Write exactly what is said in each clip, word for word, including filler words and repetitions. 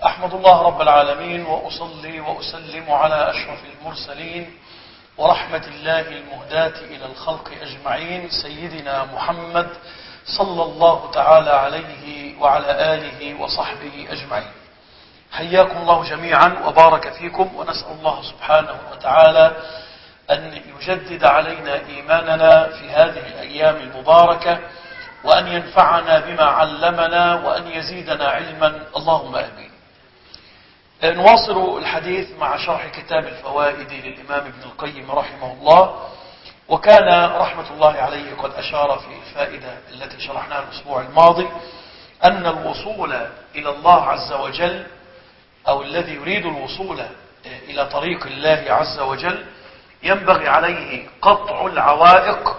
أحمد الله رب العالمين وأصلي وأسلم على أشرف المرسلين ورحمة الله المهداة إلى الخلق أجمعين سيدنا محمد صلى الله تعالى عليه وعلى آله وصحبه أجمعين. حياكم الله جميعا وبارك فيكم، ونسأل الله سبحانه وتعالى أن يجدد علينا إيماننا في هذه الأيام المباركة، وأن ينفعنا بما علمنا، وأن يزيدنا علما، اللهم آمين. نواصل الحديث مع شرح كتاب الفوائد للإمام ابن القيم رحمه الله، وكان رحمة الله عليه قد أشار في الفائدة التي شرحناها الأسبوع الماضي أن الوصول إلى الله عز وجل، أو الذي يريد الوصول إلى طريق الله عز وجل، ينبغي عليه قطع العوائق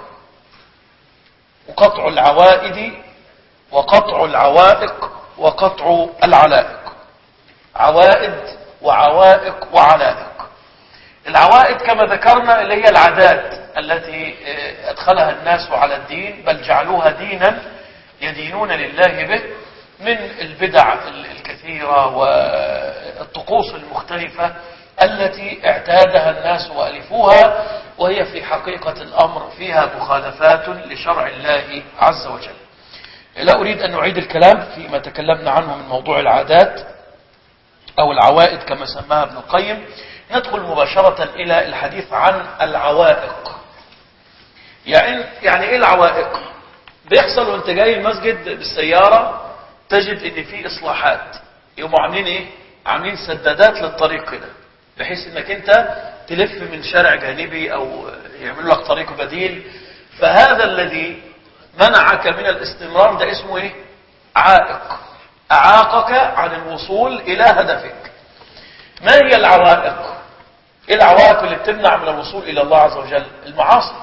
وقطع العوائد وقطع العوائق وقطع العلائق. عوائد وعوائق وعلائق. العوائد كما ذكرنا اللي هي العادات التي أدخلها الناس على الدين، بل جعلوها دينا يدينون لله به، من البدع الكثيرة والطقوس المختلفة التي اعتادها الناس وألفوها، وهي في حقيقة الأمر فيها مخالفات لشرع الله عز وجل. لا أريد أن نعيد الكلام فيما تكلمنا عنه من موضوع العادات أو العوائد كما سماها ابن القيم. ندخل مباشرة إلى الحديث عن العوائق. يعني يعني إيه العوائق؟ بيحصل وانت جاي المسجد بالسيارة تجد ان في إصلاحات، يقوموا عاملين إيه؟ عاملين سدادات للطريق كده، بحيث انك انت تلف من شارع جانبي او يعملوا لك طريق بديل. فهذا الذي منعك من الاستمرار ده اسمه ايه؟ عائق، اعاقك عن الوصول الى هدفك. ما هي العوائق؟ ايه العوائق اللي بتمنع من الوصول الى الله عز وجل؟ المعاصي.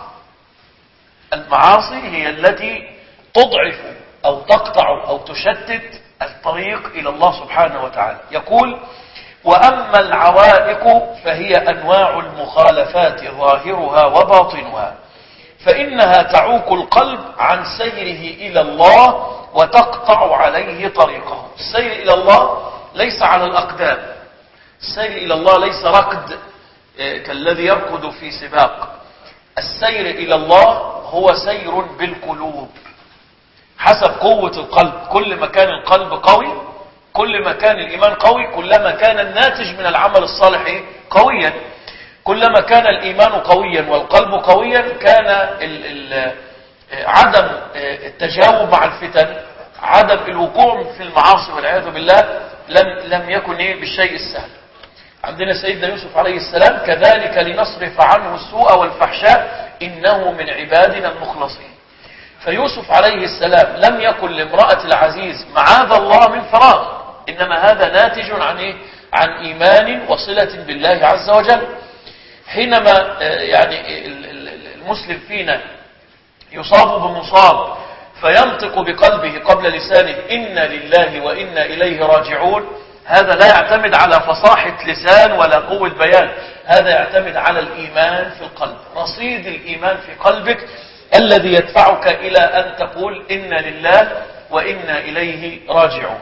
المعاصي هي التي تضعف او تقطع او تشتت الطريق الى الله سبحانه وتعالى. يقول: وأما العوائق فهي أنواع المخالفات ظاهرها وباطنها، فإنها تعوق القلب عن سيره إلى الله وتقطع عليه طريقه. السير إلى الله ليس على الأقدام، السير إلى الله ليس ركض كالذي يركض في سباق. السير إلى الله هو سير بالقلوب حسب قوة القلب. كل ما كان القلب قوي، كل ما كان الإيمان قوي، كلما كان الناتج من العمل الصالح قويا. كلما كان الإيمان قويا والقلب قويا، كان ال ال عدم التجاوب مع الفتن، عدم الوقوع في المعاصي والعياذ بالله لم لم يكن بالشيء السهل. عندنا سيدنا يوسف عليه السلام: كذلك لنصرف عنه السوء والفحشاء إنه من عبادنا المخلصين. فيوسف عليه السلام لم يقل لامرأة العزيز معاذ الله من فراغ، إنما هذا ناتج عن إيه؟ عن إيمان وصلة بالله عز وجل. حينما يعني المسلم فينا يصاب بمصاب فينطق بقلبه قبل لسانه إنا لله وإنا إليه راجعون، هذا لا يعتمد على فصاحة لسان ولا قوة بيان، هذا يعتمد على الإيمان في القلب، رصيد الإيمان في قلبك الذي يدفعك إلى أن تقول إنا لله وإنا إليه راجعون.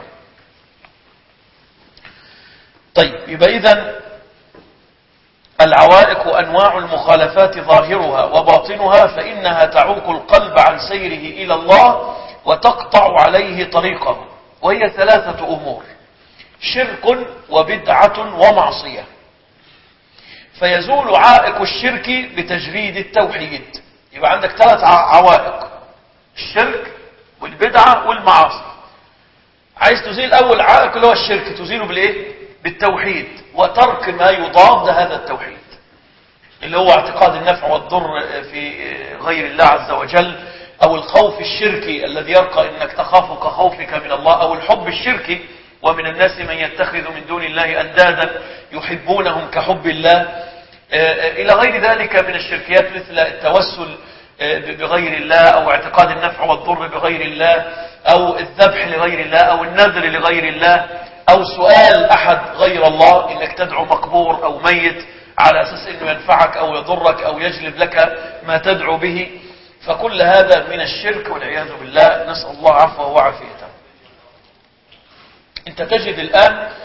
طيب، يبقى إذن العوائق أنواع المخالفات ظاهرها وباطنها، فإنها تعوق القلب عن سيره إلى الله وتقطع عليه طريقه، وهي ثلاثة أمور: شرك وبدعة ومعصية. فيزول عائق الشرك بتجريد التوحيد. يبقى عندك ثلاث عوائق: الشرك والبدعة والمعاصي. عايز تزيل أول عائق اللي هو الشرك، تزيله بالإيه؟ بالتوحيد، وترك ما يضاد هذا التوحيد، اللي هو اعتقاد النفع والضر في غير الله عز وجل، أو الخوف الشركي الذي يرقى إنك تخاف كخوفك من الله، أو الحب الشركي: ومن الناس من يتخذ من دون الله أندادا يحبونهم كحب الله، إلى غير ذلك من الشركيات، مثل التوسل بغير الله، أو اعتقاد النفع والضر بغير الله، أو الذبح لغير الله، أو النذر لغير الله، أو سؤال أحد غير الله، إنك تدعو مقبور أو ميت على أساس أنه ينفعك أو يضرك أو يجلب لك ما تدعو به. فكل هذا من الشرك والعياذ بالله، نسأل الله عفوه وعافيته. انت تجد الآن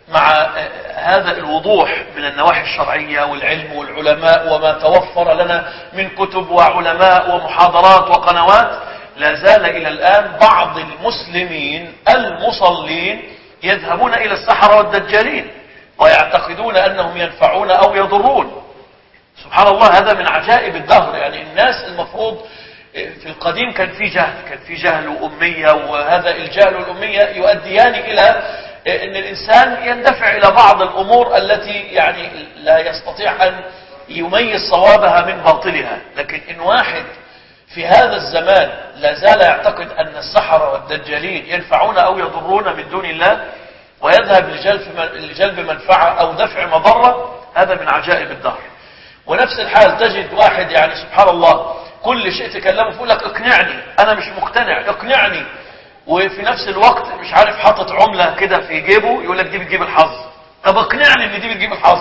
مع هذا الوضوح من النواحي الشرعية والعلم والعلماء وما توفر لنا من كتب وعلماء ومحاضرات وقنوات، لا زال إلى الآن بعض المسلمين المصلين يذهبون إلى السحرة والدجالين ويعتقدون أنهم ينفعون أو يضرون. سبحان الله، هذا من عجائب الدهر. يعني الناس المفروض في القديم كان في جهل، كان في جهل وأمية، وهذا الجهل والأمية يؤديان إلى أن الإنسان يندفع إلى بعض الأمور التي يعني لا يستطيع أن يميز صوابها من باطلها. لكن إن واحد في هذا الزمان لا زال يعتقد أن السحرة والدجالين ينفعون أو يضرون من دون الله ويذهب لجلب منفعة أو دفع مضرة، هذا من عجائب الدهر. ونفس الحال تجد واحد يعني سبحان الله كل شيء تكلمه يقول لك اقنعني، أنا مش مقتنع، اقنعني، وفي نفس الوقت مش عارف حاطط عملة كده في جيبه يقول لك دي بتجيب الحظ. طب اقنعني ان دي بتجيب الحظ.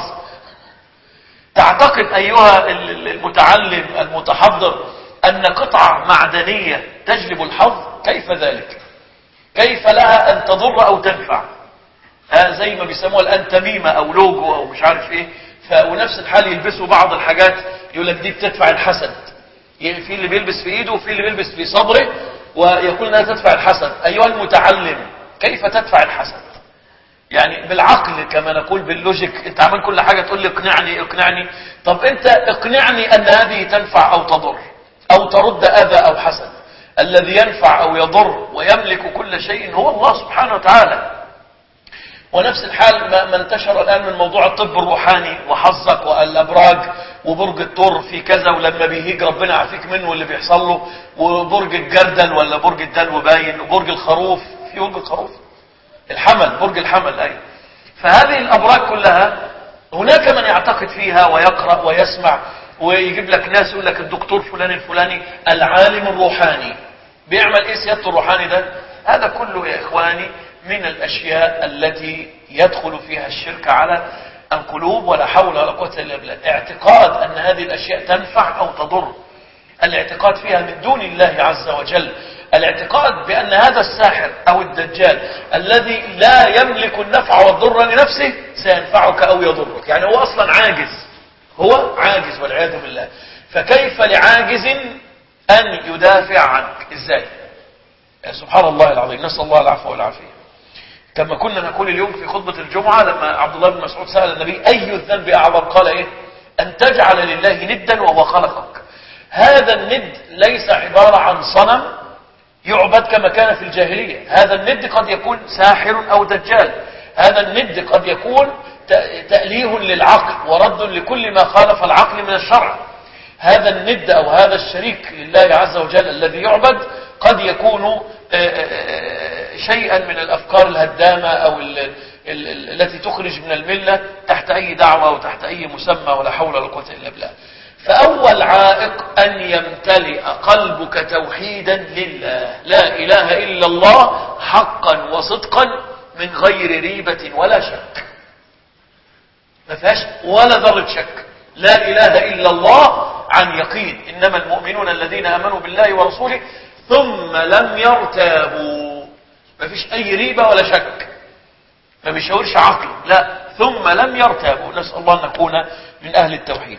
تعتقد أيها المتعلم المتحضر أن قطعة معدنية تجلب الحظ؟ كيف ذلك؟ كيف لها أن تضر أو تنفع؟ ها زي ما بيسموها الآن تميمة أو لوجو أو مش عارف إيه. ونفس الحال يلبسوا بعض الحاجات يقول لك دي بتدفع الحسد. يعني في اللي بيلبس في إيده وفي اللي بيلبس في صدره ويقول انها تدفع الحسد. أيها المتعلم، كيف تدفع الحسد؟ يعني بالعقل كما نقول باللوجيك، انت عمل كل حاجة تقول لي اقنعني اقنعني. طب انت اقنعني ان هذه تنفع او تضر او ترد اذى او حسد. الذي ينفع او يضر ويملك كل شيء هو الله سبحانه وتعالى. ونفس الحال ما انتشر الآن من موضوع الطب الروحاني وحظك والأبراج وبرج الثور في كذا، ولما بيهيج ربنا يعافيك منه واللي بيحصل له، وبرج الجردل ولا برج الدلو باين، وبرج الخروف، في برج الخروف الحمل، برج الحمل أي. فهذه الأبراج كلها هناك من يعتقد فيها ويقرأ ويسمع ويجيب لك ناس يقول لك الدكتور فلان الفلاني العالم الروحاني. بيعمل ايه سيادته الروحاني ده؟ هذا كله يا إخواني من الأشياء التي يدخل فيها الشرك على القلوب، ولا حول ولا قوة إلا بالله. اعتقاد أن هذه الأشياء تنفع أو تضر، الاعتقاد فيها من دون الله عز وجل، الاعتقاد بأن هذا الساحر أو الدجال الذي لا يملك النفع والضر لنفسه سينفعك أو يضرك. يعني هو أصلا عاجز، هو عاجز والعياذ بالله. فكيف لعاجز أن يدافع عنك؟ إزاي؟ سبحان الله العظيم، نسأل الله العفو والعافية. كما كنا نقول اليوم في خطبة الجمعة لما عبد الله بن مسعود سأل النبي أي الذنب أعظم؟ قال إيه؟ أن تجعل لله ندا وهو خلقك. هذا الند ليس عبارة عن صنم يعبد كما كان في الجاهلية. هذا الند قد يكون ساحر أو دجال. هذا الند قد يكون تأليه للعقل ورد لكل ما خالف العقل من الشرع. هذا الند أو هذا الشريك لله عز وجل الذي يعبد قد يكون شيئا من الأفكار الهدامة أو التي تخرج من الملة تحت أي دعوة وتحت أي مسمى، ولا حول ولا قوة إلا بالله. فأول عائق أن يمتلئ قلبك توحيدا لله، لا إله إلا الله حقا وصدقا من غير ريبة ولا شك. ما فيهاش ولا ذرة شك. لا إله إلا الله عن يقين. إنما المؤمنون الذين آمنوا بالله ورسوله ثم لم يرتابوا. ما فيش أي ريبة ولا شك، ما بيشاورش عقل، لا، ثم لم يرتابوا. نسأل الله أن نكون من أهل التوحيد.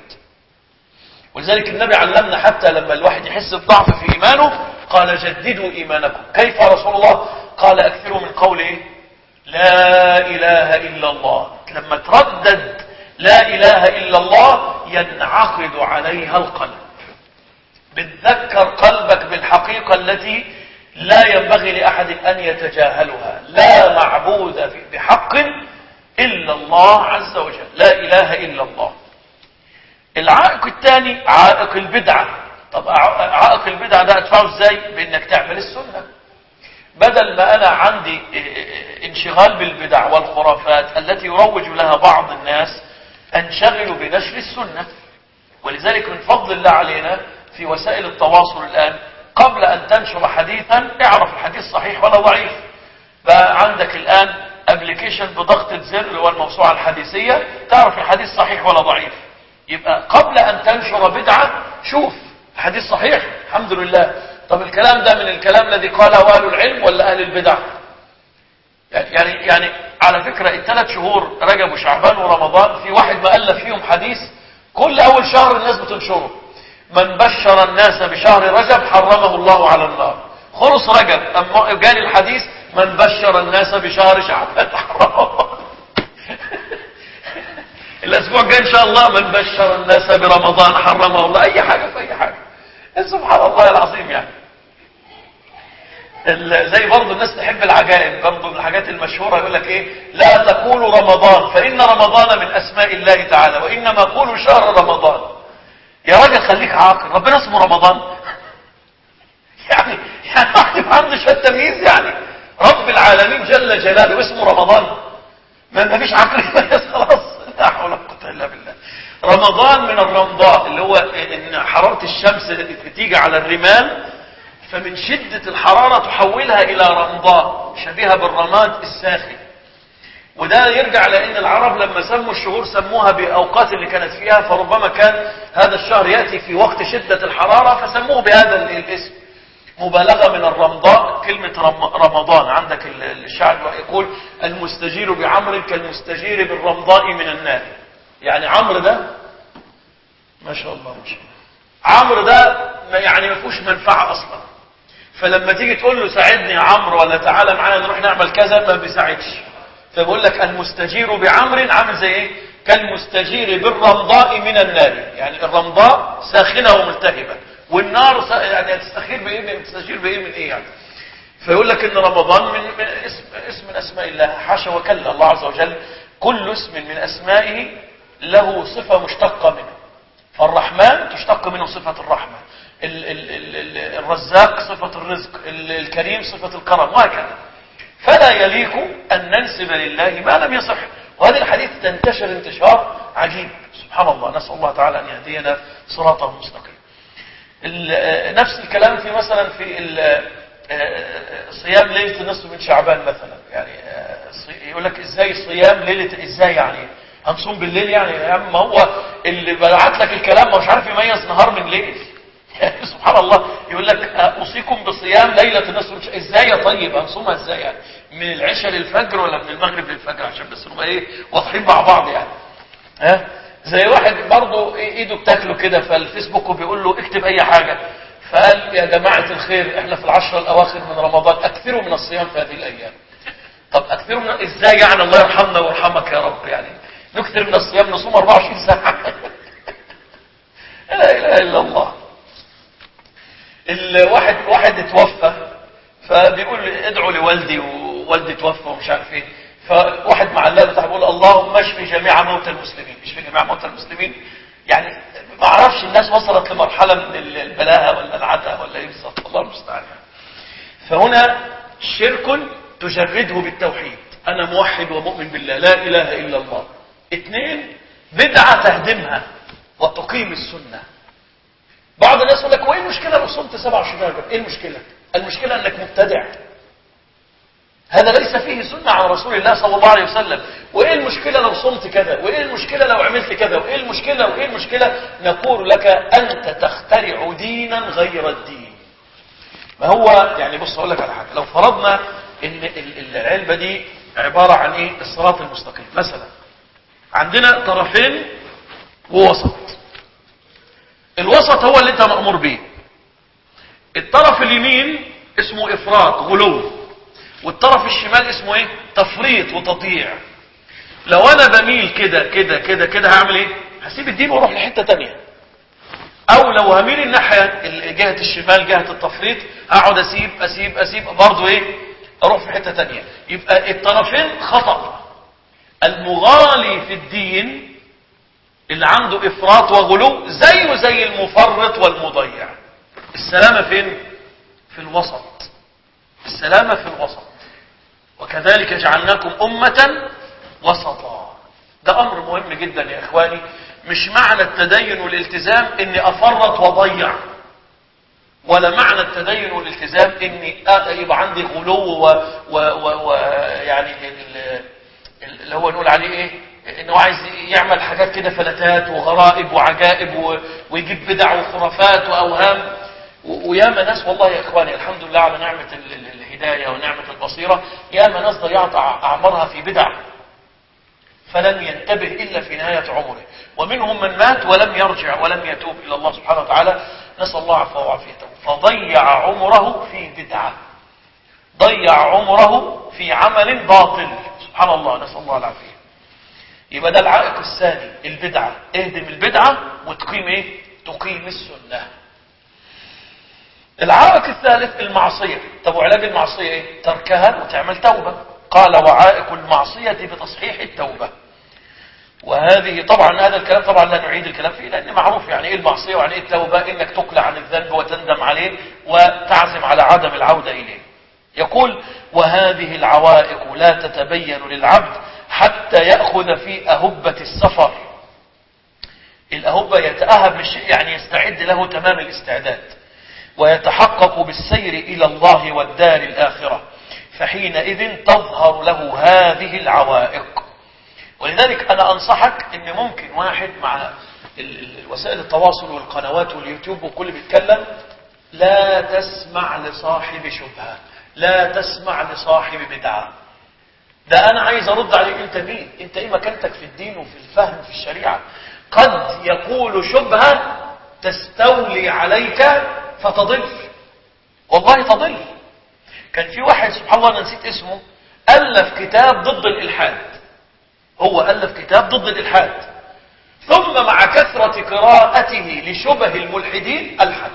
ولذلك النبي علمنا حتى لما الواحد يحس بضعف في إيمانه قال جددوا إيمانكم. كيف يا رسول الله؟ قال أكثروا من قوله لا إله إلا الله. لما تردد لا إله إلا الله ينعقد عليها القلب، بتذكر قلبك بالحقيقة التي لا ينبغي لأحد أن يتجاهلها. لا معبود بحق إلا الله عز وجل، لا إله إلا الله. العائق الثاني عائق البدعة. طب عائق البدعة ده أدفعه إزاي؟ بأنك تعمل السنة. بدل ما أنا عندي انشغال بالبدع والخرافات التي يروج لها بعض الناس، أنشغل بنشر السنة. ولذلك من فضل الله علينا في وسائل التواصل الآن قبل أن تنشر حديثا اعرف الحديث صحيح ولا ضعيف. بقى عندك الآن ابليكيشن بضغطة زر اللي هو الموسوعة الحديثية تعرف الحديث صحيح ولا ضعيف. يبقى قبل أن تنشر بدعة شوف الحديث صحيح الحمد لله. طب الكلام ده من الكلام الذي قاله أهل العلم ولا أهل البدع؟ يعني يعني على فكرة الثلاث شهور رجب وشعبان ورمضان في واحد مؤلف فيهم حديث كل اول شهر الناس بتنشره: من بشر الناس بشهر رجب حرمه الله على النار. خلص رجب اما جالي الحديث: من بشر الناس بشهر شعبان حرمه الله. الاسبوع الجاي ان شاء الله: من بشر الناس برمضان حرمه الله. اي حاجة في اي حاجة. سبحان الله العظيم. يعني زي برضه الناس تحب العجائب، برضه من الحاجات المشهورة يقول لك ايه: لا تقولوا رمضان فإن رمضان من أسماء الله تعالى، وإنما قولوا شهر رمضان. يا راجل خليك عاقل، ربنا اسمه رمضان. يعني يعني واحد ما عنده شوية تمييز. يعني رب العالمين جل جلاله اسمه رمضان، ما فيش عقل. خلاص لا حول ولا قوة إلا بالله. رمضان من الرمضاء، اللي هو ان حرارة الشمس بتيجي على الرمال، فمن شدة الحرارة تحولها إلى رمضاء شبيهة بالرماد الساخن. وده يرجع لأن العرب لما سموا الشهور سموها بأوقات اللي كانت فيها، فربما كان هذا الشهر يأتي في وقت شدة الحرارة فسموه بهذا الاسم، مبالغة من الرمضاء. كلمة رمضان عندك الشاعر يقول: المستجير بعمر كالمستجير بالرمضاء من النار. يعني عمرو ده ما شاء الله ما شاء الله، عمرو ده يعني ما فيهوش منفعة أصلا، فلما تيجي تقول له ساعدني يا عمرو ولا تعالى معانا نروح نعمل كذا ما بيساعدش. فبقول لك المستجير بعمر عامل زي ايه؟ كالمستجير بالرمضاء من النار. يعني الرمضاء ساخنه وملتهبه، والنار يعني تستخير بايه؟ تستجير بايه من ايه يعني؟ فيقول لك ان رمضان من, من اسم اسم من اسماء الله. حاشا وكلا، الله عز وجل كل اسم من اسمائه له صفه مشتقه منه. فالرحمن تشتق منه صفه الرحمه، ال ال ال الرزاق صفة الرزق، الكريم صفة الكرم، وهكذا. فلا يليق أن ننسب لله ما لم يصح. وهذه الحديث تنتشر انتشار عجيب سبحان الله. نسأل الله تعالى أن يهدينا صراطه المستقيم. نفس الكلام في مثلا في صيام ليلة النصف من شعبان مثلا. يعني يقول لك ازاي صيام ليلة؟ ازاي يعني هنصوم بالليل؟ يعني ما هو اللي بعت لك الكلام ما مش عارف يميز نهار من ليل. سبحان الله. يقول لك اوصيكم بصيام ليله النصف. ازاي يا طيب هنصومها ازاي؟ يعني من العشاء للفجر ولا من المغرب للفجر؟ عشان بس نبقى ايه واضحين مع بعض. يعني ها زي واحد برضه ايده بتاكله كده فالفيسبوك وبيقول له اكتب اي حاجه، فقال يا جماعه الخير احنا في العشره الاواخر من رمضان، اكثروا من الصيام في هذه الايام. طب اكثروا من ازاي يعني؟ الله يرحمنا ويرحمك يا رب. يعني نكثر من الصيام، نصوم أربعة وعشرين ساعه. لا اله الا الله. الواحد واحد اتوفى فبيقول ادعوا لوالدي ووالدي توفى ومش عارف ايه، فواحد مع الله بتاع بيقول اللهم اشفي جميع موتى المسلمين. اشفي جميع موتى المسلمين يعني ما اعرفش الناس وصلت لمرحله من البلاهه ولا العتا ولا ايه بالظبط، الله المستعان. فهنا شرك تجرده بالتوحيد، انا موحد ومؤمن بالله لا اله الا الله. اثنين بدعه تهدمها وتقيم السنه. بعض الناس يقول لك وايه المشكله لو صمت سبعة وعشرين رجب؟ ايه المشكله؟ المشكله انك مبتدع، هذا ليس فيه سنه عن رسول الله صلى الله عليه وسلم. وايه المشكله لو صمت كذا؟ وايه المشكله لو عملت كذا؟ وايه المشكله وايه المشكله؟ نقول لك انت تخترع دينا غير الدين. ما هو يعني بص اقول لك على حاجه، لو فرضنا ان العلبه دي عباره عن ايه؟ الصراط المستقيم مثلا، عندنا طرفين ووسط. الوسط هو اللي انت مأمور به. الطرف اليمين اسمه افراط غلو، والطرف الشمال اسمه ايه؟ تفريط وتضييع. لو انا بميل كده كده كده كده هعمل ايه؟ هسيب الدين واروح لحته تانية. او لو هميل الناحيه جهه الشمال جهه التفريط هقعد اسيب اسيب اسيب برضه ايه؟ اروح في حته تانية. يبقى الطرفين خطأ. المغالي في الدين اللي عنده افراط وغلو زيه زي المفرط والمضيع. السلامة فين؟ في الوسط. السلامة في الوسط. وكذلك جعلناكم أمة وسطا. ده أمر مهم جدا يا إخواني. مش معنى التدين والالتزام إني أفرط وضيع، ولا معنى التدين والالتزام إني يبقى عندي غلو ويعني اللي هو نقول عليه إيه؟ انه عايز يعمل حاجات كده فلتات وغرائب وعجائب ويجيب بدع وخرافات واوهام. وياما ناس والله يا اخواني الحمد لله على نعمة الهداية ونعمة البصيرة، ياما ناس ضيعت أعمارها في بدع فلم ينتبه إلا في نهاية عمره، ومنهم من مات ولم يرجع ولم يتوب إلى الله سبحانه وتعالى، نسأل الله عفوه وعافيته. فضيع عمره في بدعة، ضيع عمره في عمل باطل، سبحان الله، نسأل الله العافية. يبقى ده العائق الثاني، البدعة. اهدم البدعة وتقيم ايه؟ تقيم السنة. العائق الثالث المعصية. طب وعلاج المعصية ايه؟ تركها وتعمل توبة. قال وعائق المعصية بتصحيح التوبة. وهذه طبعا هذا الكلام طبعا لا نعيد الكلام فيه، لأن معروف يعني ايه المعصية ويعني ايه التوبة، انك تقلع عن الذنب وتندم عليه وتعزم على عدم العودة إليه. يقول وهذه العوائق لا تتبين للعبد حتى يأخذ في أهبة السفر. الأهبة يتأهب للشيء يعني يستعد له تمام الاستعداد، ويتحقق بالسير إلى الله والدار الآخرة، فحينئذ تظهر له هذه العوائق. ولذلك أنا أنصحك أن ممكن واحد مع وسائل التواصل والقنوات واليوتيوب وكل بيتكلم، لا تسمع لصاحب شبهة، لا تسمع لصاحب بدعة. ده أنا عايز أرد عليك، أنت مين؟ أنت إيه مكانتك في الدين وفي الفهم في الشريعة؟ قد يقول شبهة تستولي عليك فتضل، والله تضل. كان في واحد سبحان الله أنا نسيت اسمه، ألف كتاب ضد الإلحاد، هو ألف كتاب ضد الإلحاد، ثم مع كثرة قراءته لشبه الملحدين ألحد.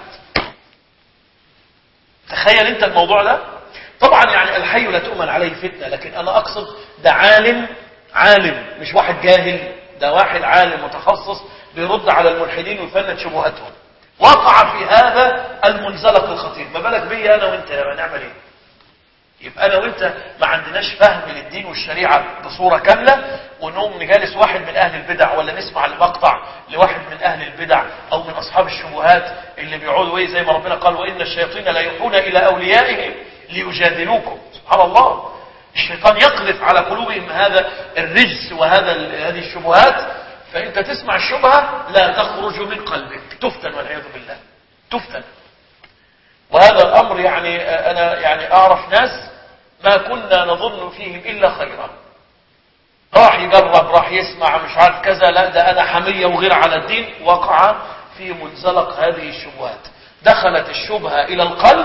تخيل أنت الموضوع ده. طبعا يعني الحي لا تؤمن عليه فتنة، لكن أنا أقصد ده عالم، عالم مش واحد جاهل، ده واحد عالم متخصص بيرد على الملحدين ويفند شبهاتهم، وقع في هذا المنزلق الخطير. ما بالك بي أنا وإنت يا نعمل إيه؟ يبقى أنا وإنت ما عندناش فهم للدين والشريعة بصورة كاملة، ونقوم نجالس واحد من أهل البدع ولا نسمع المقطع لواحد من أهل البدع أو من أصحاب الشبهات اللي بيقعدوا إيه زي ما ربنا قال وإن الشياطين لا يوحون إلى أوليائهم ليجادلوكم. سبحان الله، الشيطان يقذف على قلوبهم هذا الرجس وهذا هذه الشبهات، فأنت تسمع الشبهة لا تخرج من قلبك، تفتن والعياذ بالله، تفتن. وهذا الأمر يعني أنا يعني أعرف ناس ما كنا نظن فيهم إلا خيرا، راح يجرب، راح يسمع مش عارف كذا، لا ده أنا حمية وغير على الدين، وقع في منزلق هذه الشبهات. دخلت الشبهة إلى القلب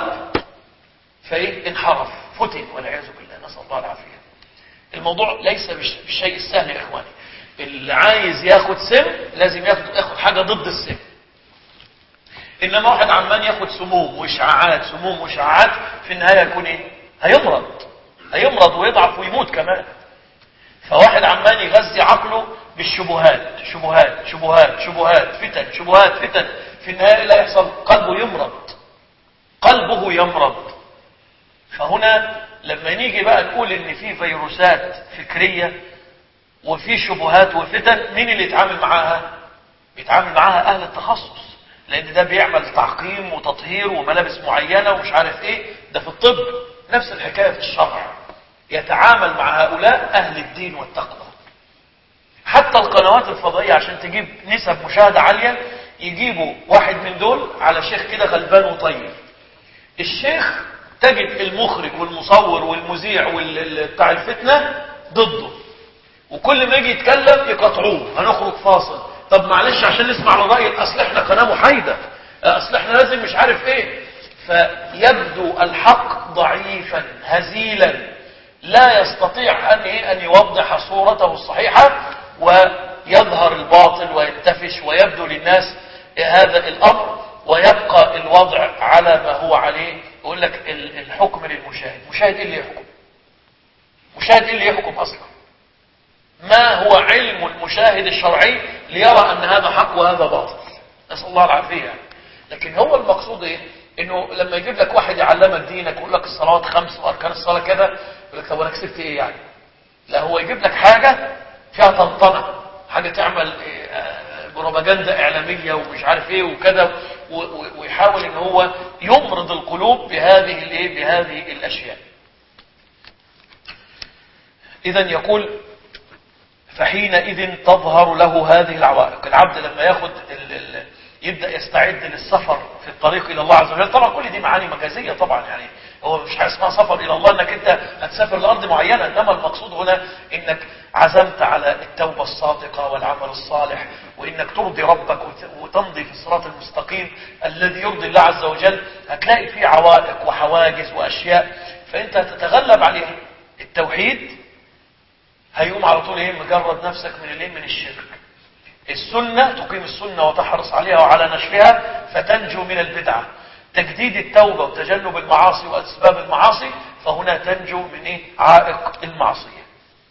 فإيه؟ انحرف، فتن والعياذ بالله، نسأل الله العافية. الموضوع ليس بالشيء السهل يا إخواني. اللي عايز ياخد سم لازم ياخد, ياخد حاجة ضد السم. إنما واحد عمان ياخد سموم وإشعاعات، سموم وإشعاعات، في النهاية يكون إيه؟ هيمرض، هيمرض ويضعف ويموت كمان. فواحد عمان يغذي عقله بالشبهات، شبهات شبهات شبهات فتن شبهات فتن، في النهاية لا يحصل، قلبه يمرض، قلبه يمرض. فهنا لما نيجي بقى نقول ان في فيروسات فكرية وفي شبهات وفتن، مين اللي يتعامل معاها؟ بيتعامل معاها اهل التخصص، لان ده بيعمل تعقيم وتطهير وملابس معينة ومش عارف ايه، ده في الطب. نفس الحكاية في الشرع، يتعامل مع هؤلاء اهل الدين والتقوى. حتى القنوات الفضائية عشان تجيب نسب مشاهدة عالية يجيبوا واحد من دول على شيخ كده غلبان وطيب، الشيخ تجد المخرج والمصور والمذيع بتاع الفتنة ضده، وكل ما يجي يتكلم يقطعوه، هنخرج فاصل، طب معلش عشان نسمع الرأي، اصل احنا قناة محايدة، اصل احنا لازم مش عارف ايه. فيبدو الحق ضعيفا هزيلا، لا يستطيع ان ايه ان يوضح صورته الصحيحة، ويظهر الباطل وينتفش ويبدو للناس هذا الامر، ويبقى الوضع على ما هو عليه. يقول لك الحكم للمشاهد، مشاهد ايه اللي يحكم؟ مشاهد ايه اللي يحكم اصلا؟ ما هو علم المشاهد الشرعي ليرى ان هذا حق وهذا باطل؟ نسأل الله العافية. لكن هو المقصود ايه؟ انه لما يجيب لك واحد يعلمك دينك ويقول لك الصلوات خمس واركان الصلاة كذا، يقول لك طب انا كسبت ايه يعني؟ لا، هو يجيب لك حاجة فيها طنطنة، حاجة تعمل بروباجندا اعلامية ومش عارف ايه وكذا، ويحاول ان هو يمرض القلوب بهذه الايه بهذه الاشياء. اذا يقول فحينئذ تظهر له هذه العوائق. العبد لما ياخد ال ال يبدأ يستعد للسفر في الطريق الى الله عز وجل. طبعا كل دي معاني مجازية طبعا، يعني هو مش حاجه اسمها سفر الى الله انك انت هتسافر لارض معينه، انما المقصود هنا انك عزمت على التوبه الصادقه والعمل الصالح، وانك ترضي ربك وتمضي في الصراط المستقيم الذي يرضي الله عز وجل. هتلاقي فيه عوائق وحواجز واشياء، فانت هتتغلب عليها. التوحيد هيقوم على طول ايه؟ مجرد نفسك من الايه؟ من الشرك. السنه تقيم السنه وتحرص عليها وعلى نشرها فتنجو من البدعه. تجديد التوبة وتجنب المعاصي وأسباب المعاصي، فهنا تنجو من إيه؟ عائق المعصية.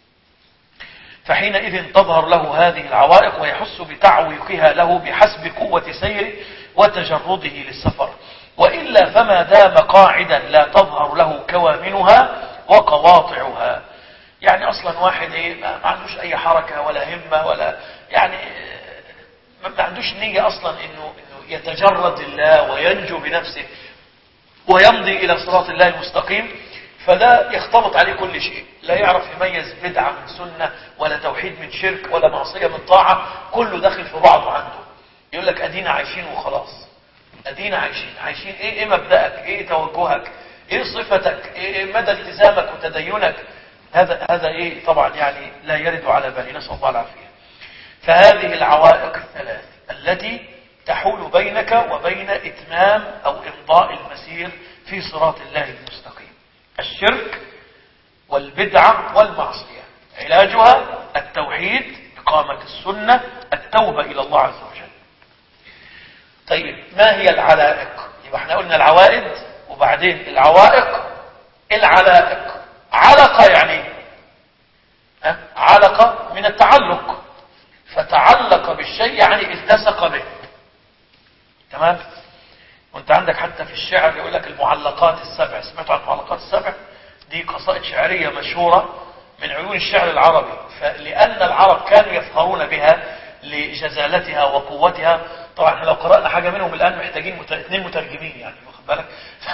فحينئذ تظهر له هذه العوائق ويحس بتعويقها له بحسب قوة سيره وتجرده للسفر، وإلا فما دام قاعدا لا تظهر له كوامنها وقواطعها. يعني أصلا واحد إيه؟ ما عندوش أي حركة ولا همة ولا يعني ما عندوش نية أصلا إنه يتجرد الله وينجو بنفسه ويمضي إلى صراط الله المستقيم، فده يختلط عليه كل شيء، لا يعرف يميز بدعة من سنة ولا توحيد من شرك ولا معصية من طاعة، كله داخل في بعضه عنده. يقول لك أدينا عايشين وخلاص، أدينا عايشين. عايشين إيه؟ إيه مبدأك؟ إيه توجهك؟ إيه صفتك؟ إيه مدى التزامك وتدينك؟ هذا هذا إيه؟ طبعا يعني لا يرد على بالي، نسأل الله العافية. فهذه العوائق الثلاث التي تحول بينك وبين إتمام أو إمضاء المسير في صراط الله المستقيم: الشرك والبدعة والمعصية. علاجها التوحيد، إقامة السنة، التوبة إلى الله عز وجل. طيب ما هي العلائق؟ يبقى احنا قلنا العوائد وبعدين العوائق. العلائق علقة يعني ها؟ علقة من التعلق، فتعلق بالشيء يعني التصق به. تمام؟ وانت عندك حتى في الشعر يقول لك المعلقات السبع. سمعتوا عن المعلقات السبع؟ دي قصائد شعرية مشهورة من عيون الشعر العربي، فلأن العرب كانوا يفخرون بها لجزالتها وقوتها. طبعا لو قرأنا حاجة منهم الآن محتاجين مت... اثنين مترجمين يعني، واخد بالك؟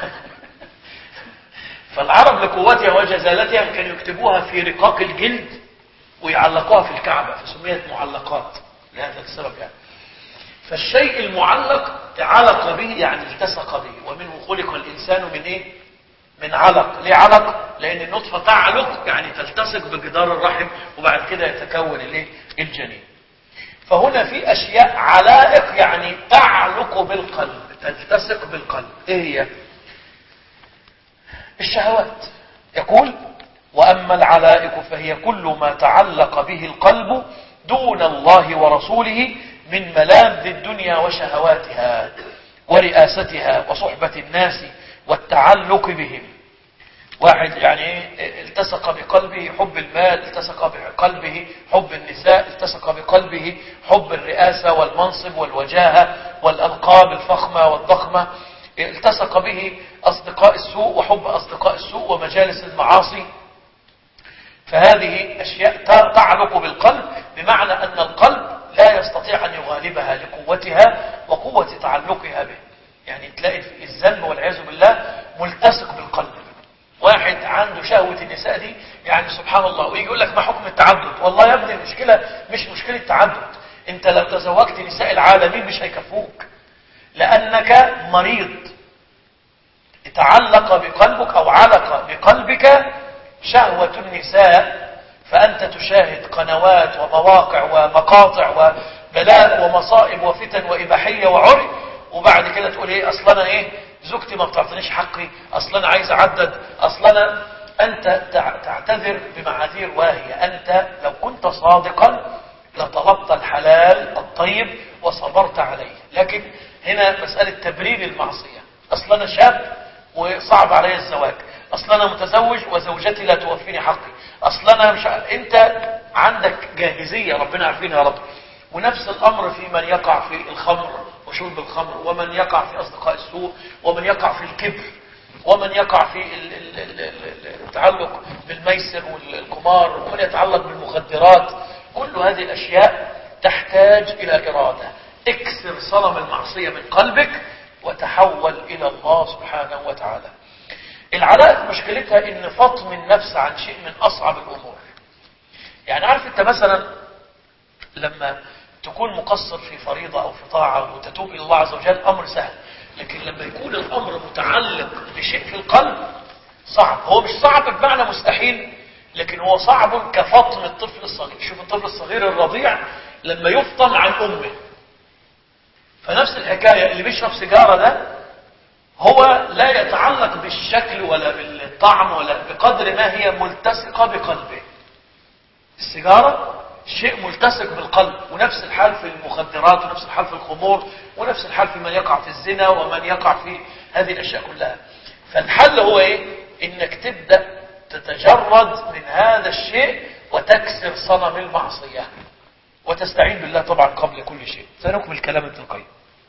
فالعرب لقوتها وجزالتها كانوا يكتبوها في رقاق الجلد ويعلقوها في الكعبة، فسميت معلقات لهذا السبب يعني. فالشيء المعلق تعلق به يعني التصق به، ومنه خلق الإنسان من إيه؟ من علق. ليه علق؟ لأن النطفة تعلق يعني تلتصق بجدار الرحم وبعد كده يتكون الايه؟ الجنين. فهنا في أشياء علائق يعني تعلق بالقلب، تلتصق بالقلب. إيه هي؟ الشهوات. يقول: وأما العلائق فهي كل ما تعلق به القلب دون الله ورسوله من ملاذ الدنيا وشهواتها ورئاستها وصحبة الناس والتعلق بهم. واحد يعني التصق بقلبه حب المال، التصق بقلبه حب النساء، التصق بقلبه حب الرئاسة والمنصب والوجاهة والألقاب الفخمة والضخمة، التصق به أصدقاء السوء وحب أصدقاء السوء ومجالس المعاصي. فهذه أشياء تعلق بالقلب، بمعنى أن القلب لا يستطيع أن يغالبها لقوتها وقوة تعلقها به. يعني تلاقي الذنب والعياذ بالله ملتصق بالقلب. واحد عنده شهوة النساء دي يعني سبحان الله، ويجي يقول لك ما حكم التعدد؟ والله يا ابني المشكلة مش مشكلة تعدد، انت لو تزوجت نساء العالمين مش هيكفوك، لأنك مريض. تعلق بقلبك أو علق بقلبك شهوة النساء، فأنت تشاهد قنوات ومواقع ومقاطع وبلاء ومصائب وفتن وإباحية وعري، وبعد كده تقول ايه؟ اصلا ايه زوجتي ما بتعطينيش حقي، اصلا عايز اعدد، اصلا. انت تعتذر بمعاذير واهية. انت لو كنت صادقا لطلبت الحلال الطيب وصبرت عليه. لكن هنا مسألة تبرير المعصية. اصلا انا شاب وصعب علي الزواج، اصلا انا متزوج وزوجتي لا توفيني حقي، اصلا انا مش ع... انت عندك جاهزية، ربنا عارفين يا رب. ونفس الامر في من يقع في الخمر وشرب الخمر، ومن يقع في أصدقاء السوء، ومن يقع في الكبر، ومن يقع في التعلق بالميسر والقمار، ومن يتعلق بالمخدرات. كل هذه الأشياء تحتاج إلى إرادة. اكسر صنم المعصية من قلبك وتحول إلى الله سبحانه وتعالى. العلائق مشكلتها إن فطم النفس عن شيء من أصعب الأمور. يعني عارف أنت مثلا لما تكون مقصر في فريضة أو في طاعة وتتوب إلى الله عز وجل أمر سهل، لكن لما يكون الأمر متعلق بشيء في القلب صعب. هو مش صعب بمعنى مستحيل، لكن هو صعب كفطم الطفل الصغير. شوف الطفل الصغير الرضيع لما يفطم عن أمه، فنفس الحكاية اللي بيشرب سيجارة ده هو لا يتعلق بالشكل ولا بالطعم ولا بقدر ما هي ملتصقة بقلبه. السيجارة شيء ملتصق بالقلب، ونفس الحال في المخدرات، ونفس الحال في الخمور، ونفس الحال في من يقع في الزنا ومن يقع في هذه الأشياء كلها. فالحل هو ايه؟ انك تبدأ تتجرد من هذا الشيء وتكسر صنم المعصية وتستعين بالله طبعا قبل كل شيء. سنكمل كلام ابن القيم.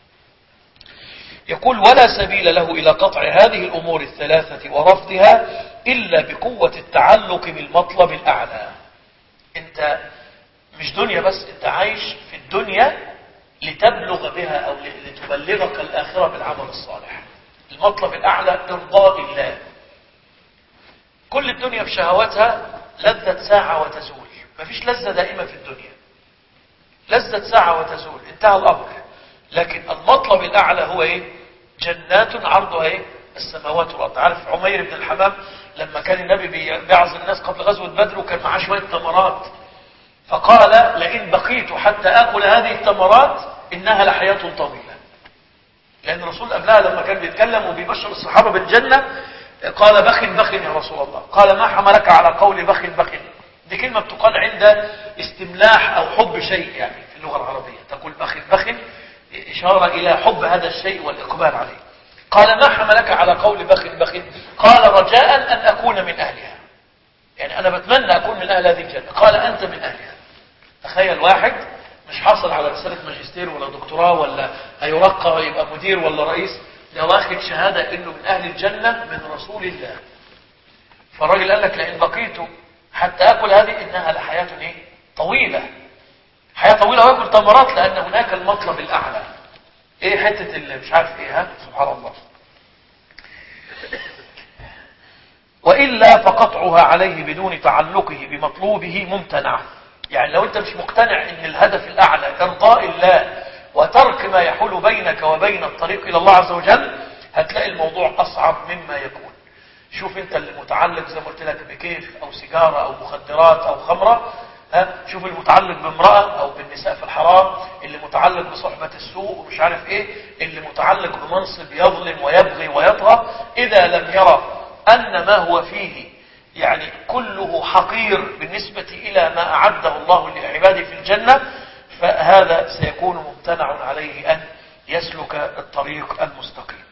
يقول: ولا سبيل له إلى قطع هذه الأمور الثلاثة ورفضها إلا بقوة التعلق بالمطلب الأعلى. انت مش دنيا بس، انت عايش في الدنيا لتبلغ بها او لتبلغك الآخرة بالعمل الصالح. المطلب الأعلى إرضاء الله. كل الدنيا بشهواتها لذة ساعة وتزول، مفيش لذة دائمة في الدنيا، لذة ساعة وتزول، انتهى الأمر. لكن المطلب الأعلى هو ايه؟ جنات عرضها ايه؟ السماوات والأرض. عارف عمير بن الحمام لما كان النبي بيعظ الناس قبل غزوة بدر وكان معاه شوية تمرات، فقال: لئن بقيت حتى آكل هذه التمرات إنها لحياة طويلة. لأن الرسول قبلها لما كان بيتكلم وبيبشر الصحابة بالجنة قال: بخ بخ يا رسول الله. قال: ما حملك على قول بخ بخ؟ دي كلمة بتقال عند استملاح أو حب شيء، يعني في اللغة العربية تقول بخ بخ إشارة إلى حب هذا الشيء والإقبال عليه. قال: ما حملك على قول بخ بخ؟ قال: رجاء أن أكون من أهلها، يعني أنا بتمنى أكون من أهل هذه الجنة. قال: أنت من أهلها. تخيل واحد مش حاصل على رسالة ماجستير ولا دكتوراه ولا هيرقى ويبقى مدير ولا رئيس، ده واخد شهادة إنه من أهل الجنة من رسول الله. فالراجل قال لك: لئن بقيت حتى أكل هذه إنها لحياة إيه؟ طويلة. حياة طويلة ويأكل تمرات، لأن هناك المطلب الأعلى. إيه حتة اللي مش عارف إيه؟ ها سبحان الله. وإلا فقطعها عليه بدون تعلقه بمطلوبه ممتنع. يعني لو أنت مش مقتنع إن الهدف الأعلى إرضاء الله وترك ما يحول بينك وبين الطريق إلى الله عز وجل، هتلاقي الموضوع أصعب مما يكون. شوف أنت اللي متعلق زي ما قلت لك بكيف أو سيجارة أو مخدرات أو خمرة، ها شوف المتعلق بامرأة أو بالنساء في الحرام، اللي متعلق بصحبة السوء ومش عارف إيه، اللي متعلق بمنصب يظلم ويبغي ويطغى. إذا لم يرى أن ما هو فيه يعني كله حقير بالنسبة إلى ما أعده الله لعباده في الجنة، فهذا سيكون ممتنع عليه أن يسلك الطريق المستقيم.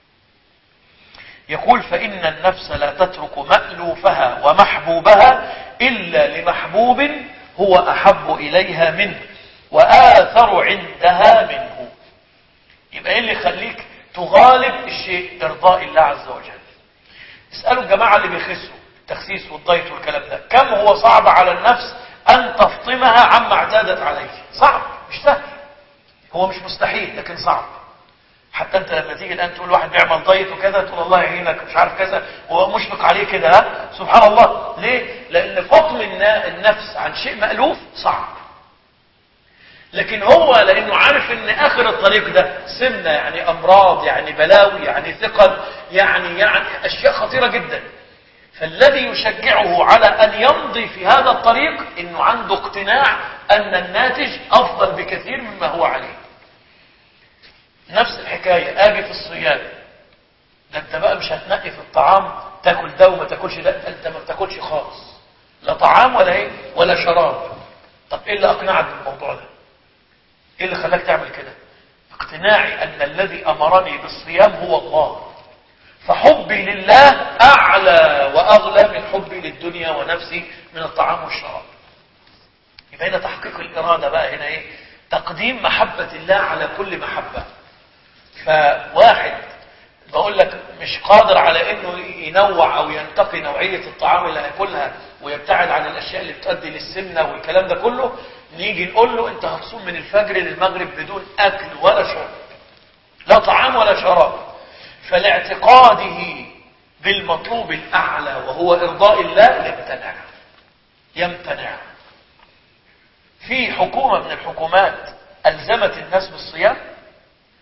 يقول: فإن النفس لا تترك مألوفها ومحبوبها إلا لمحبوب هو أحب إليها منه وآثر عندها منه. يبقى إيه اللي يخليك تغالب الشيء؟ إرضاء الله عز وجل. اسألوا الجماعة اللي بيخسوا التخسيس والضيط والكلام ده، كم هو صعب على النفس أن تفطمها عما اعتادت عليه؟ صعب، مش سهل. هو مش مستحيل لكن صعب. حتى انت لما تيجي الان تقول واحد بيعمل دايت وكذا، تقول الله يعينك مش عارف كذا، وهو مشفق عليه كده، ها سبحان الله. ليه؟ لان فطم النفس عن شيء مألوف صعب. لكن هو لانه عارف ان اخر الطريق ده سمنه، يعني امراض، يعني بلاوي، يعني ثقل، يعني يعني اشياء خطيره جدا. فالذي يشجعه على ان يمضي في هذا الطريق انه عنده اقتناع ان الناتج افضل بكثير مما هو عليه. نفس الحكاية اجي في الصيام، ده انت بقى مش هتنقي في الطعام تاكل ده وما تاكلش ده، انت ما بتاكلش خالص، لا طعام ولا ايه ولا شراب. طب ايه اللي اقنعك بالموضوع ده؟ ايه اللي خلاك تعمل كده؟ اقتناعي ان الذي امرني بالصيام هو الله، فحبي لله اعلى واغلى من حبي للدنيا ونفسي من الطعام والشراب. يبقى هنا تحقيق الاراده بقى، هنا ايه؟ تقديم محبة الله على كل محبة. فواحد بقول لك مش قادر على انه ينوع او ينتقي نوعية الطعام اللي هياكلها ويبتعد عن الاشياء اللي بتؤدي للسمنة والكلام ده كله، نيجي نقول له انت هتصوم من الفجر للمغرب بدون اكل ولا شرب، لا طعام ولا شراب. فلاعتقاده بالمطلوب الاعلى وهو ارضاء الله يمتنع يمتنع. في حكومة من الحكومات ألزمت الناس بالصيام،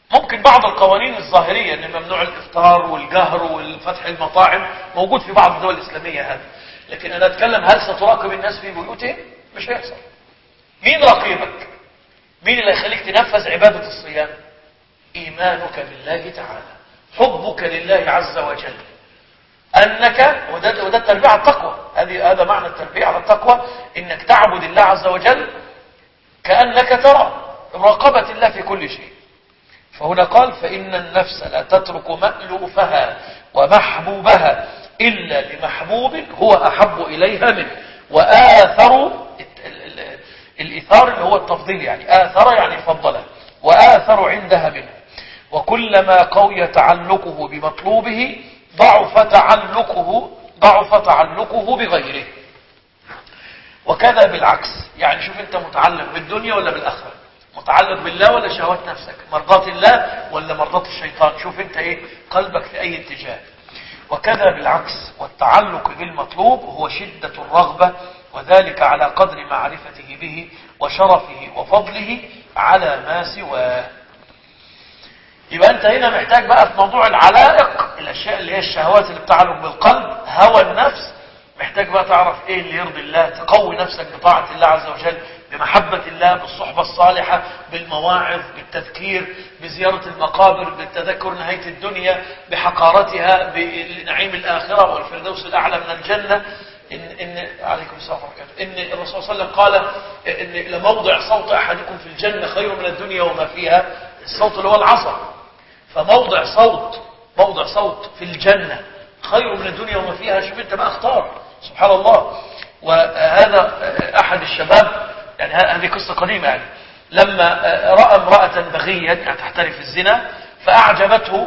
ممكن بعض القوانين الظاهرية ان ممنوع الافطار والجهر والفتح المطاعم موجود في بعض الدول الاسلامية هذا، لكن انا اتكلم هل ستراقب الناس في بيوتهم؟ مش هيحصل. مين رقيبك؟ مين اللي يخليك تنفذ عبادة الصيام؟ ايمانك بالله تعالى، حبك لله عز وجل، انك وده, وده التربية على التقوى. هذه هذا معنى التربية على التقوى، انك تعبد الله عز وجل كأنك ترى، مراقبة الله في كل شيء. فهنا قال فإن النفس لا تترك مألوفها ومحبوبها إلا لمحبوب هو أحب إليها منه، وآثر الإثار اللي هو التفضيل، يعني آثر يعني فضله، وآثر عندها منه. وكلما قوي تعلقه بمطلوبه ضعف تعلقه ضعف تعلقه بغيره، وكذا بالعكس. يعني شوف انت متعلق بالدنيا ولا بالآخرة، متعلق بالله ولا شهوات نفسك، مرضات الله ولا مرضات الشيطان، شوف انت ايه قلبك في اي اتجاه. وكذا بالعكس، والتعلق بالمطلوب هو شدة الرغبة، وذلك على قدر معرفته به وشرفه وفضله على ما سواه. يبقى انت هنا محتاج بقى في موضوع العلائق، الاشياء اللي هي الشهوات اللي بتعلق بالقلب، هوى النفس، محتاج بقى تعرف ايه اللي يرضي الله، تقوي نفسك بطاعة الله عز وجل، بمحبة الله، بالصحبة الصالحة، بالمواعظ، بالتذكير، بزيارة المقابر، بالتذكر نهاية الدنيا بحقارتها، بنعيم الآخرة والفردوس الأعلى من الجنة. إن, إن عليكم السلام ورحمة الله، إن الرسول صلى الله عليه وسلم قال إن لموضع صوت أحدكم في الجنة خير من الدنيا وما فيها، الصوت اللي هو العصا، فموضع صوت موضع صوت في الجنة خير من الدنيا وما فيها. شوف انت بقى اختار، سبحان الله. وهذا أحد الشباب، يعني هذه قصة قديمة، يعني لما رأى امرأة بغيا يعني تحترف الزنا فأعجبته،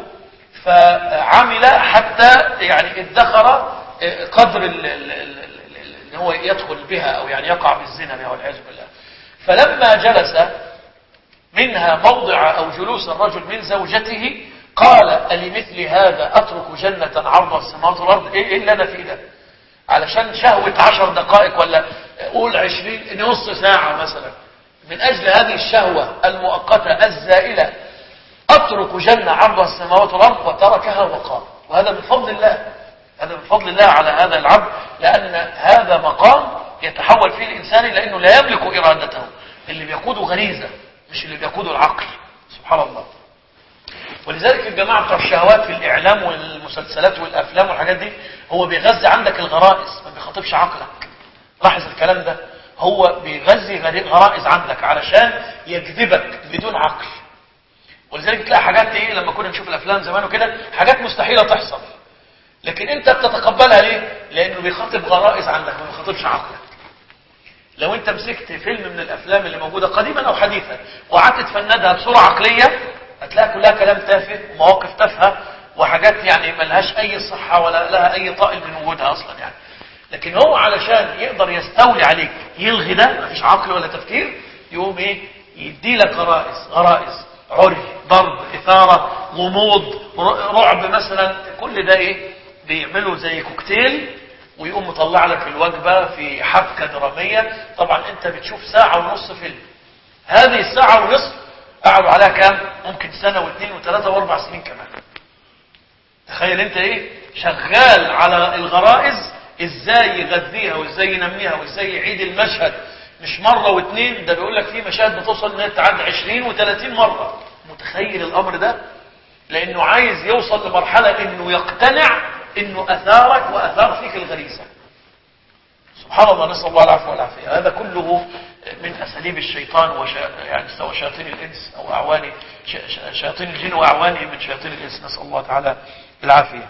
فعمل حتى يعني ادخر قدر اللي هو يدخل بها أو يعني يقع بالزنا بها والعياذ بالله. فلما جلس منها موضع أو جلوس الرجل من زوجته قال ألمثل هذا أترك جنة عرضها السماوات والأرض؟ إيه اللي أنا فيه ده؟ علشان شهوة عشر دقائق ولا قول عشرين نص ساعة مثلا، من أجل هذه الشهوة المؤقتة الزائلة أترك جنة عرضها السماوات والأرض، وتركها وقام. وهذا من فضل الله، هذا من فضل الله على هذا العبد، لأن هذا مقام يتحول فيه الإنسان لأنه لا يملك إرادته، اللي بيقوده غريزة مش اللي بيقوده العقل، سبحان الله. ولذلك الجماعة بتوع الشهوات في الإعلام والمسلسلات والأفلام والحاجات دي، هو بيغذي عندك الغرائز، ما بيخاطبش عقلك. لاحظ الكلام ده، هو بيغذي غرائز عندك علشان يجذبك بدون عقل. ولذلك تلاقي حاجات ايه لما كنا نشوف الأفلام زمان وكده، حاجات مستحيلة تحصل، لكن انت بتتقبلها ليه؟ لأنه بيخاطب غرائز عندك ما بيخاطبش عقلك. لو انت مسكت فيلم من الأفلام اللي موجودة قديما أو حديثا وقعدت تفندها بصورة عقلية، هتلاقي كلها كلام تافه ومواقف تافهه وحاجات يعني ملهاش اي صحة ولا لها اي طائل من وجودها اصلا يعني. لكن هو علشان يقدر يستولي عليك يلغي ده، مفيش عقل ولا تفكير، يقوم ايه يدي لك غرائز غرائز عري، ضرب، اثارة، غموض، رعب مثلا، كل ده ايه بيعملوا زي كوكتيل ويقوم مطلع لك الوجبة في حبكة درامية. طبعا انت بتشوف ساعة ونص فيلم، هذه الساعة ونصف قعدوا عليها كام؟ ممكن سنة واثنين وثلاثة واربع سنين كمان. تخيل انت ايه شغال على الغرائز، ازاي يغذيها وازاي ينميها وازاي يعيد المشهد، مش مرة واثنين، ده بيقول لك في مشاهد بتوصل انها تعدي عشرين وثلاثين مرة. متخيل الامر ده؟ لانه عايز يوصل لمرحلة انه يقتنع انه اثارك واثار فيك الغريزة. سبحان الله، نسأل الله العفو والعافية. هذا كله من أساليب الشيطان وشا... يعني سواء شياطين الإنس أو أعواني ش... شياطين الجن وأعوانه من شياطين الإنس، نسأل الله تعالى العافية.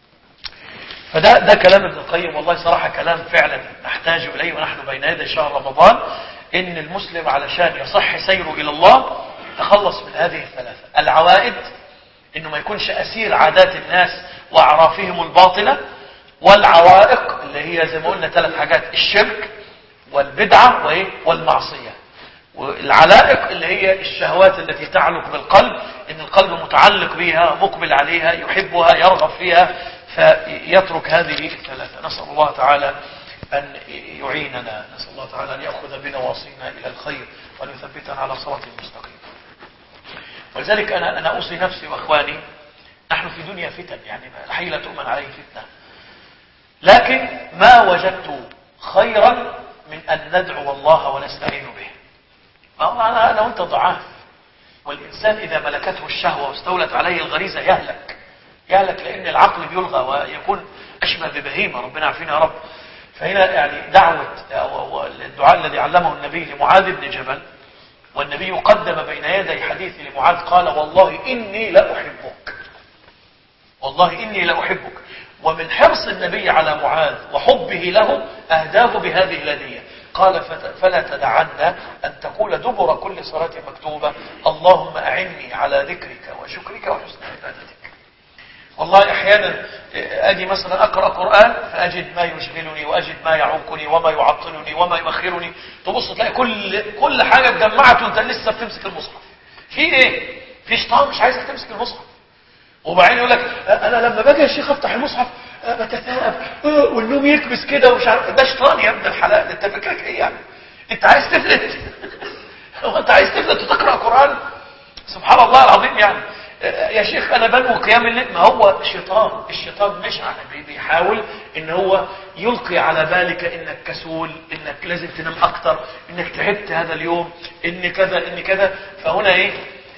فده ده كلام ابن القيم، والله صراحة كلام فعلا نحتاج إليه ونحن بين يدي شهر رمضان، إن المسلم علشان يصح سيره إلى الله تخلص من هذه الثلاثة العوائد، إنه ما يكونش أسير عادات الناس وأعرافهم الباطلة، والعوائق اللي هي زي ما قلنا ثلاث حاجات: الشرك والبدعة وإيه؟ والمعصية. والعلائق اللي هي الشهوات التي تعلق بالقلب، إن القلب متعلق بها، مقبل عليها، يحبها، يرغب فيها، فيترك هذه الثلاثة. نسأل الله تعالى أن يعيننا، نسأل الله تعالى أن يأخذ بنواصينا إلى الخير وأن يثبتنا على صراط المستقيم. ولذلك أنا أنا أوصي نفسي وأخواني، نحن في دنيا فتن، يعني الحي لا تؤمن عليه فتنة، لكن ما وجدت خيرا من أن ندعو الله ونستعين به. أنا أنا وأنت ضعاف، والإنسان إذا ملكته الشهوة واستولت عليه الغريزة يهلك يهلك لأن العقل بيلغى ويكون أشبه ببهيمة، ربنا عارفين يا رب. فهنا يعني دعوة الدعاء الذي علمه النبي لمعاذ بن جبل، والنبي قدم بين يدي حديث لمعاذ قال والله إني لأحبك، والله إني لأحبك. ومن حرص النبي على معاذ وحبه له أهداه بهذه الهدية، قال فلا تدعن أن تقول دبر كل صلاة مكتوبة اللهم أعني على ذكرك وشكرك وحسن عبادتك. والله أحيانا أجي مثلا أقرأ قرآن فأجد ما يشغلني وأجد ما يعوقني وما يعطلني وما يؤخرني، تبص تلاقي كل كل حاجة اتجمعت وانت لسه بتمسك المصحف. في ايه؟ في شيطان مش عايزك تمسك المصحف، وبعدين يقول لك انا لما باجي يا شيخ افتح المصحف بتثاءب والنوم يكبس كده ومش عارف. ده شيطان يا ابن الحلال، انت فكرك ايه يعني؟ انت عايز تفلت؟ هو انت عايز تفلت وتقرأ قرآن؟ سبحان الله العظيم. يعني يا شيخ انا بنوي قيام الليل، ما هو الشيطان الشيطان مش على بيحاول ان هو يلقي على بالك انك كسول، انك لازم تنام اكتر، انك تعبت هذا اليوم، ان كذا ان كذا. فهنا ايه؟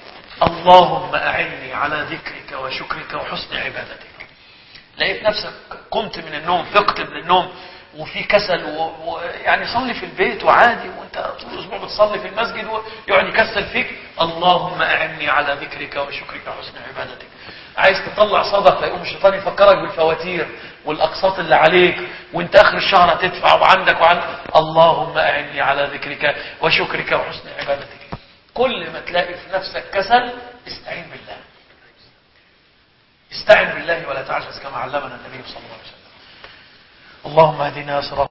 اللهم اعني على ذكرك وشكرك وحسن عبادتك. لقيت نفسك قمت من النوم، فقت من النوم وفي كسل ويعني و... صلي في البيت وعادي، وانت طول الاسبوع بتصلي في المسجد ويقعد يكسل فيك. اللهم اعني على ذكرك وشكرك وحسن عبادتك. عايز تطلع صدقه يقوم الشيطان يفكرك بالفواتير والاقساط اللي عليك وانت اخر الشهر هتدفع وعندك وعندك. اللهم اعني على ذكرك وشكرك وحسن عبادتك. كل ما تلاقي في نفسك كسل استعين بالله، استعن بالله ولا تعجز كما علمنا النبي صلى الله عليه وسلم. اللهم اهدنا صراط